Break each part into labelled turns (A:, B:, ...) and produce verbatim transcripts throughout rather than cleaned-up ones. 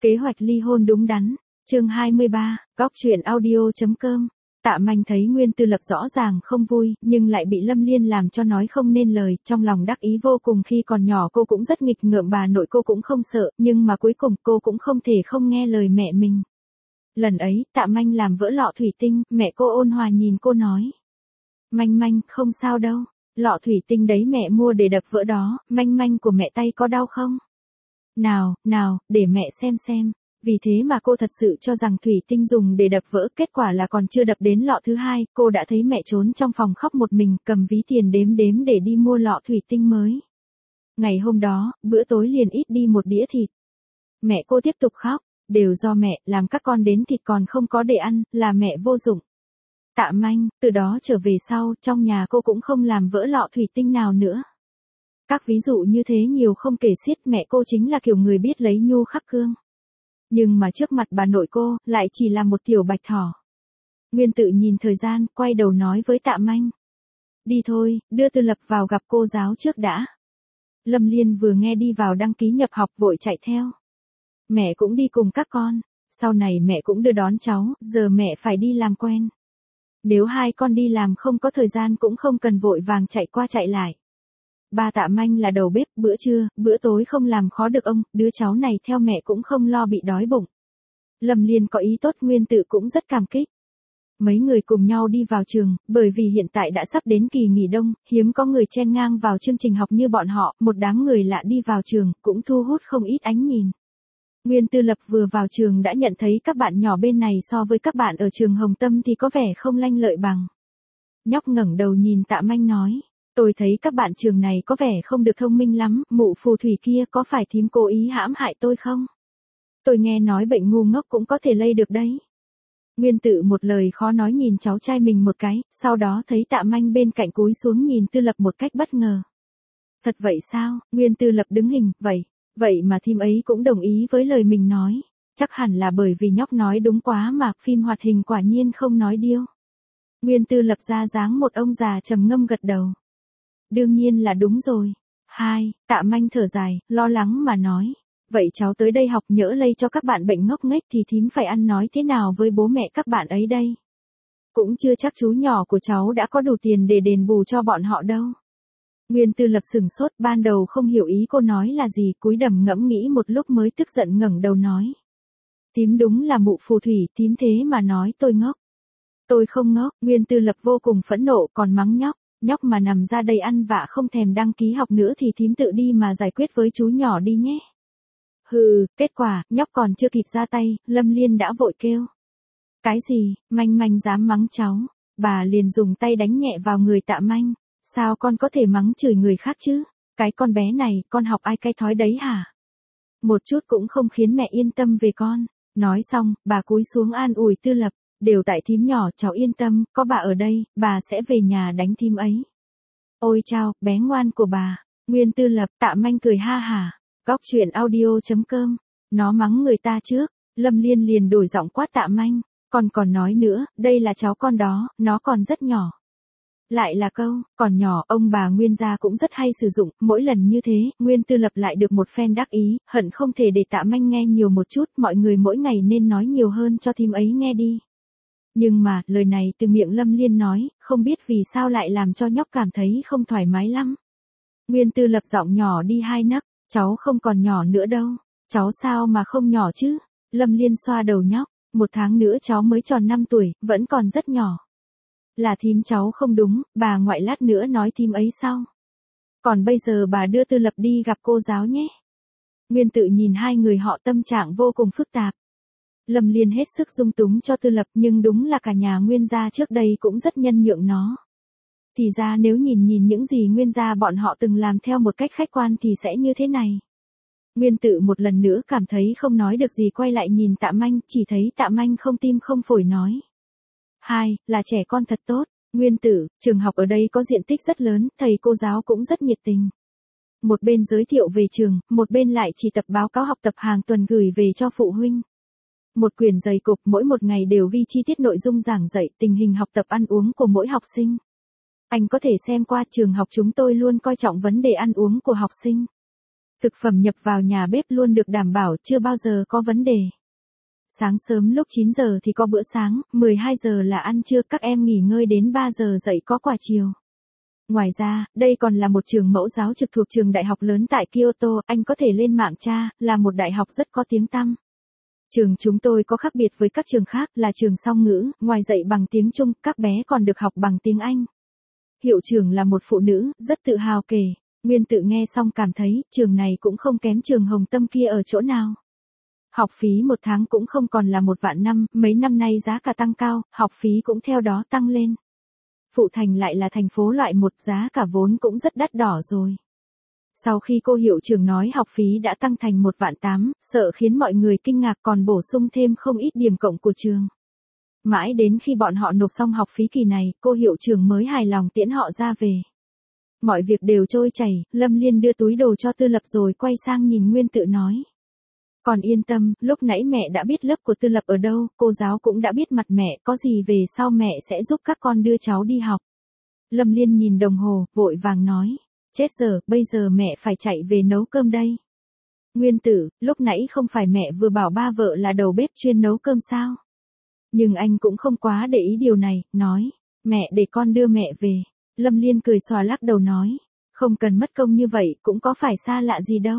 A: Kế hoạch ly hôn đúng đắn. Chương hai mươi ba, góc truyện audio.com. Tạ Manh thấy Nguyên Tư Lập rõ ràng không vui, nhưng lại bị Lâm Liên làm cho nói không nên lời, trong lòng đắc ý vô cùng. Khi còn nhỏ cô cũng rất nghịch ngợm, bà nội cô cũng không sợ, nhưng mà cuối cùng cô cũng không thể không nghe lời mẹ mình. Lần ấy, Tạ Manh làm vỡ lọ thủy tinh, mẹ cô ôn hòa nhìn cô nói. Manh Manh, không sao đâu, lọ thủy tinh đấy mẹ mua để đập vỡ đó, Manh Manh của mẹ tay có đau không? Nào, nào, để mẹ xem xem. Vì thế mà cô thật sự cho rằng thủy tinh dùng để đập vỡ, kết quả là còn chưa đập đến lọ thứ hai, cô đã thấy mẹ trốn trong phòng khóc một mình, cầm ví tiền đếm đếm để đi mua lọ thủy tinh mới. Ngày hôm đó, bữa tối liền ít đi một đĩa thịt. Mẹ cô tiếp tục khóc, đều do mẹ, làm các con đến thịt còn không có để ăn, là mẹ vô dụng. Tạ Manh, từ đó trở về sau, trong nhà cô cũng không làm vỡ lọ thủy tinh nào nữa. Các ví dụ như thế nhiều không kể xiết, mẹ cô chính là kiểu người biết lấy nhu khắc cương. Nhưng mà trước mặt bà nội cô, lại chỉ là một tiểu bạch thỏ. Nguyên Tự nhìn thời gian, quay đầu nói với Tạ Manh. Đi thôi, đưa Tư Lập vào gặp cô giáo trước đã. Lâm Liên vừa nghe đi vào đăng ký nhập học vội chạy theo. Mẹ cũng đi cùng các con, sau này mẹ cũng đưa đón cháu, giờ mẹ phải đi làm quen. Nếu hai con đi làm không có thời gian cũng không cần vội vàng chạy qua chạy lại. Ba Tạ Manh là đầu bếp, bữa trưa, bữa tối không làm khó được ông, đứa cháu này theo mẹ cũng không lo bị đói bụng. Lâm Liên có ý tốt, Nguyên Tự cũng rất cảm kích. Mấy người cùng nhau đi vào trường, bởi vì hiện tại đã sắp đến kỳ nghỉ đông, hiếm có người chen ngang vào chương trình học như bọn họ, một đám người lạ đi vào trường, cũng thu hút không ít ánh nhìn. Nguyên Tư Lập vừa vào trường đã nhận thấy các bạn nhỏ bên này so với các bạn ở trường Hồng Tâm thì có vẻ không lanh lợi bằng. Nhóc ngẩng đầu nhìn Tạ Manh nói. Tôi thấy các bạn trường này có vẻ không được thông minh lắm, mụ phù thủy kia có phải thím cố ý hãm hại tôi không? Tôi nghe nói bệnh ngu ngốc cũng có thể lây được đấy. Nguyên Tự một lời khó nói nhìn cháu trai mình một cái, sau đó thấy Tạ Manh bên cạnh cúi xuống nhìn Tư Lập một cách bất ngờ. Thật vậy sao? Nguyên Tư Lập đứng hình, vậy, vậy mà thím ấy cũng đồng ý với lời mình nói. Chắc hẳn là bởi vì nhóc nói đúng quá mà, phim hoạt hình quả nhiên không nói điêu. Nguyên Tư Lập ra dáng một ông già trầm ngâm gật đầu. Đương nhiên là đúng rồi. Hai, Tạ Manh thở dài, lo lắng mà nói. Vậy cháu tới đây học nhỡ lây cho các bạn bệnh ngốc nghếch thì thím phải ăn nói thế nào với bố mẹ các bạn ấy đây? Cũng chưa chắc chú nhỏ của cháu đã có đủ tiền để đền bù cho bọn họ đâu. Nguyên Tư Lập sửng sốt, ban đầu không hiểu ý cô nói là gì, cúi đầm ngẫm nghĩ một lúc mới tức giận ngẩng đầu nói. Thím đúng là mụ phù thủy, thím thế mà nói tôi ngốc. Tôi không ngốc. Nguyên Tư Lập vô cùng phẫn nộ, còn mắng nhóc. Nhóc mà nằm ra đây ăn vạ không thèm đăng ký học nữa thì thím tự đi mà giải quyết với chú nhỏ đi nhé. Hừ, kết quả, nhóc còn chưa kịp ra tay, Lâm Liên đã vội kêu. Cái gì, Manh Manh dám mắng cháu, bà liền dùng tay đánh nhẹ vào người Tạ Manh. Sao con có thể mắng chửi người khác chứ? Cái con bé này, con học ai cái thói đấy hả? Một chút cũng không khiến mẹ yên tâm về con. Nói xong, bà cúi xuống an ủi Tư Lập. Đều tại thím nhỏ, cháu yên tâm, có bà ở đây, bà sẽ về nhà đánh thím ấy. Ôi chao, bé ngoan của bà. Nguyên Tư Lập, Tạ Manh cười ha hả. Góc truyện audio.com. Nó mắng người ta trước. Lâm Liên liền đổi giọng quát Tạ Manh. Còn còn nói nữa, đây là cháu con đó, nó còn rất nhỏ. Lại là câu, còn nhỏ, ông bà Nguyên gia cũng rất hay sử dụng, mỗi lần như thế, Nguyên Tư Lập lại được một phen đắc ý, hận không thể để Tạ Manh nghe nhiều một chút, mọi người mỗi ngày nên nói nhiều hơn cho thím ấy nghe đi. Nhưng mà, lời này từ miệng Lâm Liên nói, không biết vì sao lại làm cho nhóc cảm thấy không thoải mái lắm. Nguyên Tư Lập giọng nhỏ đi hai nấc, cháu không còn nhỏ nữa đâu, cháu sao mà không nhỏ chứ? Lâm Liên xoa đầu nhóc, một tháng nữa cháu mới tròn năm tuổi, vẫn còn rất nhỏ. Là thím cháu không đúng, bà ngoại lát nữa nói thím ấy sau. Còn bây giờ bà đưa Tư Lập đi gặp cô giáo nhé. Nguyên Tự nhìn hai người họ tâm trạng vô cùng phức tạp. Lâm Liên hết sức dung túng cho Tư Lập, nhưng đúng là cả nhà Nguyên gia trước đây cũng rất nhân nhượng nó. Thì ra nếu nhìn nhìn những gì Nguyên gia bọn họ từng làm theo một cách khách quan thì sẽ như thế này. Nguyên Tự một lần nữa cảm thấy không nói được gì, quay lại nhìn Tạ Manh, chỉ thấy Tạ Manh không tim không phổi nói. Hai, là trẻ con thật tốt. Nguyên Tự, trường học ở đây có diện tích rất lớn, thầy cô giáo cũng rất nhiệt tình. Một bên giới thiệu về trường, một bên lại chỉ tập báo cáo học tập hàng tuần gửi về cho phụ huynh. Một quyển dày cộp, mỗi một ngày đều ghi chi tiết nội dung giảng dạy, tình hình học tập ăn uống của mỗi học sinh. Anh có thể xem qua, trường học chúng tôi luôn coi trọng vấn đề ăn uống của học sinh. Thực phẩm nhập vào nhà bếp luôn được đảm bảo, chưa bao giờ có vấn đề. Sáng sớm lúc chín giờ thì có bữa sáng, mười hai giờ là ăn trưa, các em nghỉ ngơi đến ba giờ dậy có quả chiều. Ngoài ra, đây còn là một trường mẫu giáo trực thuộc trường đại học lớn tại Kyoto, anh có thể lên mạng tra, là một đại học rất có tiếng tăm. Trường chúng tôi có khác biệt với các trường khác là trường song ngữ, ngoài dạy bằng tiếng Trung, các bé còn được học bằng tiếng Anh. Hiệu trưởng là một phụ nữ, rất tự hào kể. Nguyên Tự nghe xong cảm thấy, trường này cũng không kém trường Hồng Tâm kia ở chỗ nào. Học phí một tháng cũng không còn là một vạn năm, mấy năm nay giá cả tăng cao, học phí cũng theo đó tăng lên. Phụ Thành lại là thành phố loại một, giá cả vốn cũng rất đắt đỏ rồi. Sau khi cô hiệu trưởng nói học phí đã tăng thành một vạn tám, sợ khiến mọi người kinh ngạc còn bổ sung thêm không ít điểm cộng của trường. Mãi đến khi bọn họ nộp xong học phí kỳ này, cô hiệu trưởng mới hài lòng tiễn họ ra về. Mọi việc đều trôi chảy, Lâm Liên đưa túi đồ cho Tư Lập rồi quay sang nhìn Nguyên Tự nói. Còn yên tâm, lúc nãy mẹ đã biết lớp của Tư Lập ở đâu, cô giáo cũng đã biết mặt mẹ, có gì về sau mẹ sẽ giúp các con đưa cháu đi học. Lâm Liên nhìn đồng hồ, vội vàng nói. Chết giờ, bây giờ mẹ phải chạy về nấu cơm đây. Nguyên Tử, lúc nãy không phải mẹ vừa bảo ba vợ là đầu bếp chuyên nấu cơm sao? Nhưng anh cũng không quá để ý điều này, nói. Mẹ để con đưa mẹ về. Lâm Liên cười xòa lắc đầu nói. Không cần mất công như vậy, cũng có phải xa lạ gì đâu.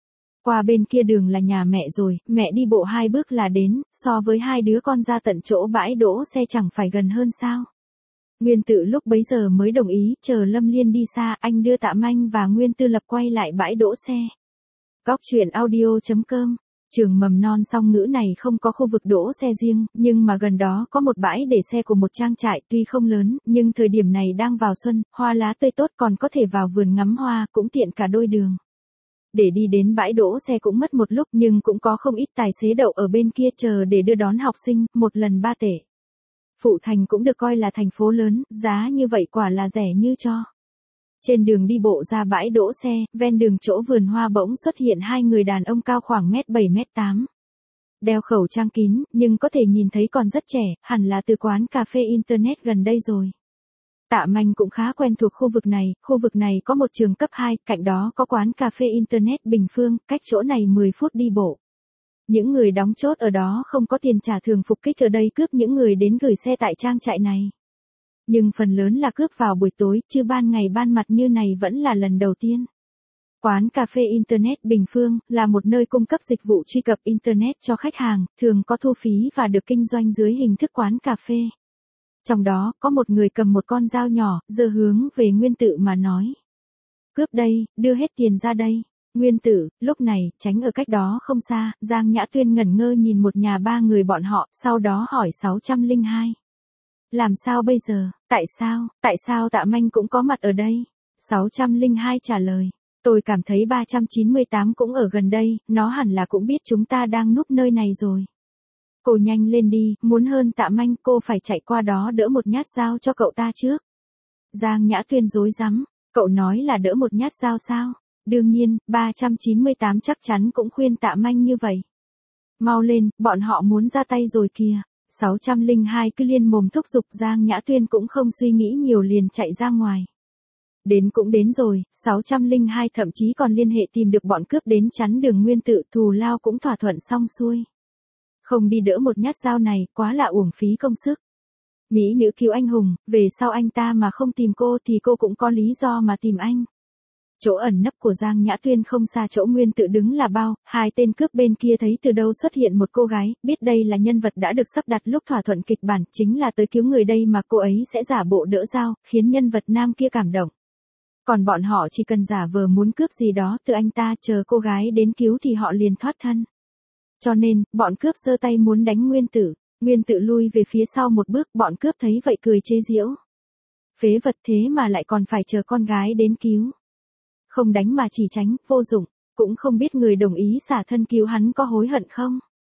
A: Qua bên kia đường là nhà mẹ rồi, mẹ đi bộ hai bước là đến, so với hai đứa con ra tận chỗ bãi đỗ xe chẳng phải gần hơn sao. Nguyên Tự lúc bấy giờ mới đồng ý, chờ Lâm Liên đi xa, anh đưa Tạ Manh và Nguyên Tư Lập quay lại bãi đỗ xe. Góc truyện audio chấm com. Trường mầm non song ngữ này không có khu vực đỗ xe riêng, nhưng mà gần đó có một bãi để xe của một trang trại, tuy không lớn, nhưng thời điểm này đang vào xuân, hoa lá tươi tốt, còn có thể vào vườn ngắm hoa, cũng tiện cả đôi đường. Để đi đến bãi đỗ xe cũng mất một lúc, nhưng cũng có không ít tài xế đậu ở bên kia chờ để đưa đón học sinh, một lần ba tể. Phụ Thành cũng được coi là thành phố lớn, giá như vậy quả là rẻ như cho. Trên đường đi bộ ra bãi đỗ xe, ven đường chỗ vườn hoa bỗng xuất hiện hai người đàn ông cao khoảng mét bảy mét tám. Đeo khẩu trang kín, nhưng có thể nhìn thấy còn rất trẻ, hẳn là từ quán cà phê Internet gần đây rồi. Tạ Manh cũng khá quen thuộc khu vực này, khu vực này có một trường cấp hai, cạnh đó có quán cà phê Internet Bình Phương, cách chỗ này mười phút đi bộ. Những người đóng chốt ở đó không có tiền trả, thường phục kích ở đây cướp những người đến gửi xe tại trang trại này. Nhưng phần lớn là cướp vào buổi tối, chứ ban ngày ban mặt như này vẫn là lần đầu tiên. Quán cà phê Internet Bình Phương là một nơi cung cấp dịch vụ truy cập Internet cho khách hàng, thường có thu phí và được kinh doanh dưới hình thức quán cà phê. Trong đó, có một người cầm một con dao nhỏ, giơ hướng về Nguyên Tự mà nói. Cướp đây, đưa hết tiền ra đây. Nguyên Tử, lúc này, tránh ở cách đó không xa, Giang Nhã Tuyên ngẩn ngơ nhìn một nhà ba người bọn họ, sau đó hỏi sáu trăm lẻ hai. Làm sao bây giờ, tại sao, tại sao Tạ Manh cũng có mặt ở đây? sáu trăm lẻ hai trả lời. Tôi cảm thấy ba trăm chín mươi tám cũng ở gần đây, nó hẳn là cũng biết chúng ta đang núp nơi này rồi. Cô nhanh lên đi, muốn hơn Tạ Manh cô phải chạy qua đó đỡ một nhát dao cho cậu ta trước. Giang Nhã Tuyên rối rắm, cậu nói là đỡ một nhát dao sao? Đương nhiên, ba trăm chín mươi tám chắc chắn cũng khuyên Tạ Manh như vậy. Mau lên, bọn họ muốn ra tay rồi kìa. sáu trăm lẻ hai cứ liên mồm thúc giục, Giang Nhã Tuyên cũng không suy nghĩ nhiều liền chạy ra ngoài. Đến cũng đến rồi, sáu trăm lẻ hai thậm chí còn liên hệ tìm được bọn cướp đến chắn đường Nguyên Tự, thù lao cũng thỏa thuận xong xuôi. Không đi đỡ một nhát dao này, quá là uổng phí công sức. Mỹ nữ cứu anh hùng, về sau anh ta mà không tìm cô thì cô cũng có lý do mà tìm anh. Chỗ ẩn nấp của Giang Nhã Tuyên không xa chỗ Nguyên Tự đứng là bao, hai tên cướp bên kia thấy từ đâu xuất hiện một cô gái, biết đây là nhân vật đã được sắp đặt lúc thỏa thuận kịch bản, chính là tới cứu người đây mà cô ấy sẽ giả bộ đỡ dao, khiến nhân vật nam kia cảm động. Còn bọn họ chỉ cần giả vờ muốn cướp gì đó từ anh ta, chờ cô gái đến cứu thì họ liền thoát thân. Cho nên, bọn cướp giơ tay muốn đánh Nguyên Tử, Nguyên Tự lui về phía sau một bước, bọn cướp thấy vậy cười chế giễu. Phế vật thế mà lại còn phải chờ con gái đến cứu. Không đánh mà chỉ tránh, vô dụng, cũng không biết người đồng ý xả thân cứu hắn có hối hận không?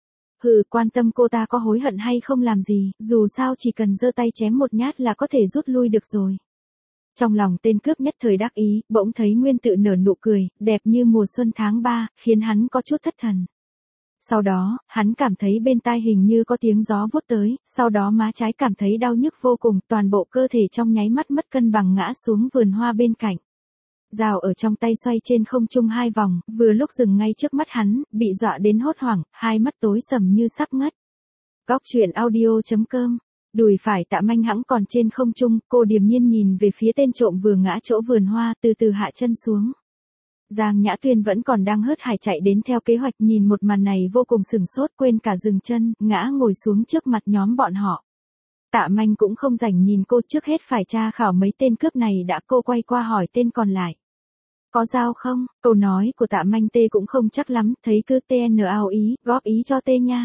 A: Hừ, quan tâm cô ta có hối hận hay không làm gì, dù sao chỉ cần giơ tay chém một nhát là có thể rút lui được rồi. Trong lòng tên cướp nhất thời đắc ý, bỗng thấy Nguyên Tự nở nụ cười, đẹp như mùa xuân tháng ba, khiến hắn có chút thất thần. Sau đó, hắn cảm thấy bên tai hình như có tiếng gió vuốt tới, sau đó má trái cảm thấy đau nhức vô cùng, toàn bộ cơ thể trong nháy mắt mất cân bằng ngã xuống vườn hoa bên cạnh. Dao ở trong tay xoay trên không trung hai vòng, vừa lúc dừng ngay trước mắt hắn, bị dọa đến hốt hoảng, hai mắt tối sầm như sắp ngất. Góc truyện audio.com. Đùi phải Tạ Manh hẵng còn trên không trung, cô điềm nhiên nhìn về phía tên trộm vừa ngã chỗ vườn hoa, từ từ hạ chân xuống. Giang Nhã Tuyên vẫn còn đang hớt hải chạy đến theo kế hoạch, nhìn một màn này vô cùng sửng sốt, quên cả dừng chân, ngã ngồi xuống trước mặt nhóm bọn họ. Tạ Manh cũng không rảnh nhìn cô, trước hết phải tra khảo mấy tên cướp này đã, cô quay qua hỏi tên còn lại. Có dao không? Câu nói của Tạ Manh tê cũng không chắc lắm, thấy cứ tê nờ ao ý, góp ý cho tê nha.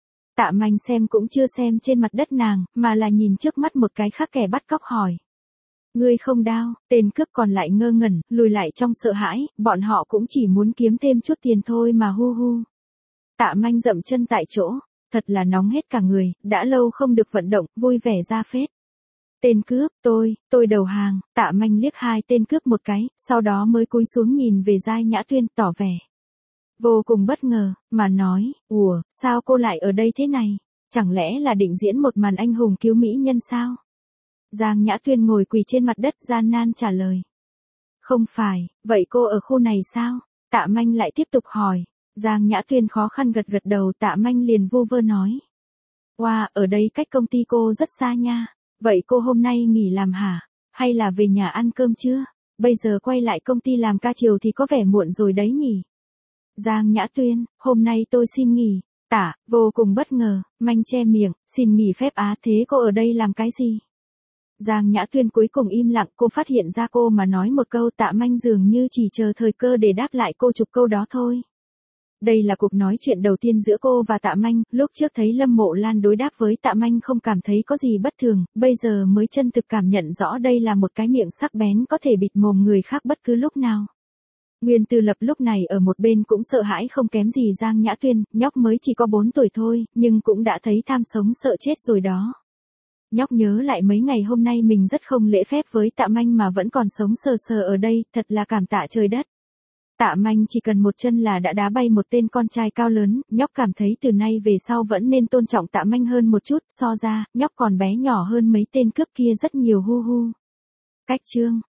A: Tạ Manh xem cũng chưa xem trên mặt đất nàng, mà là nhìn trước mắt một cái khác kẻ bắt cóc hỏi. Ngươi không đao, tên cướp còn lại ngơ ngẩn, lùi lại trong sợ hãi, bọn họ cũng chỉ muốn kiếm thêm chút tiền thôi mà hu hu. Tạ Manh dậm chân tại chỗ, thật là nóng hết cả người, đã lâu không được vận động, vui vẻ ra phết. Tên cướp, tôi, tôi đầu hàng. Tạ Manh liếc hai tên cướp một cái, sau đó mới cúi xuống nhìn về Giang Nhã Tuyên, tỏ vẻ vô cùng bất ngờ, mà nói, ủa, sao cô lại ở đây thế này? Chẳng lẽ là định diễn một màn anh hùng cứu mỹ nhân sao? Giang Nhã Tuyên ngồi quỳ trên mặt đất gian nan trả lời. Không phải, vậy cô ở khu này sao? Tạ Manh lại tiếp tục hỏi. Giang Nhã Tuyên khó khăn gật gật đầu, Tạ Manh liền vu vơ nói. Wow, ở đây cách công ty cô rất xa nha. Vậy cô hôm nay nghỉ làm hả? Hay là về nhà ăn cơm chưa? Bây giờ quay lại công ty làm ca chiều thì có vẻ muộn rồi đấy nhỉ? Giang Nhã Tuyên, hôm nay tôi xin nghỉ. Tạ, vô cùng bất ngờ, Manh che miệng, xin nghỉ phép á, thế cô ở đây làm cái gì? Giang Nhã Tuyên cuối cùng im lặng, cô phát hiện ra cô mà nói một câu, Tạ Manh dường như chỉ chờ thời cơ để đáp lại cô chục câu đó thôi. Đây là cuộc nói chuyện đầu tiên giữa cô và Tạ Manh, lúc trước thấy Lâm Mộ Lan đối đáp với Tạ Manh không cảm thấy có gì bất thường, bây giờ mới chân thực cảm nhận rõ đây là một cái miệng sắc bén có thể bịt mồm người khác bất cứ lúc nào. Nguyên Tư Lập lúc này ở một bên cũng sợ hãi không kém gì Giang Nhã Tuyên, nhóc mới chỉ có bốn tuổi thôi, nhưng cũng đã thấy tham sống sợ chết rồi đó. Nhóc nhớ lại mấy ngày hôm nay mình rất không lễ phép với Tạ Manh mà vẫn còn sống sờ sờ ở đây, thật là cảm tạ trời đất. Tạ Manh chỉ cần một chân là đã đá bay một tên con trai cao lớn, nhóc cảm thấy từ nay về sau vẫn nên tôn trọng Tạ Manh hơn một chút, so ra, nhóc còn bé nhỏ hơn mấy tên cướp kia rất nhiều hu hu. Cách chương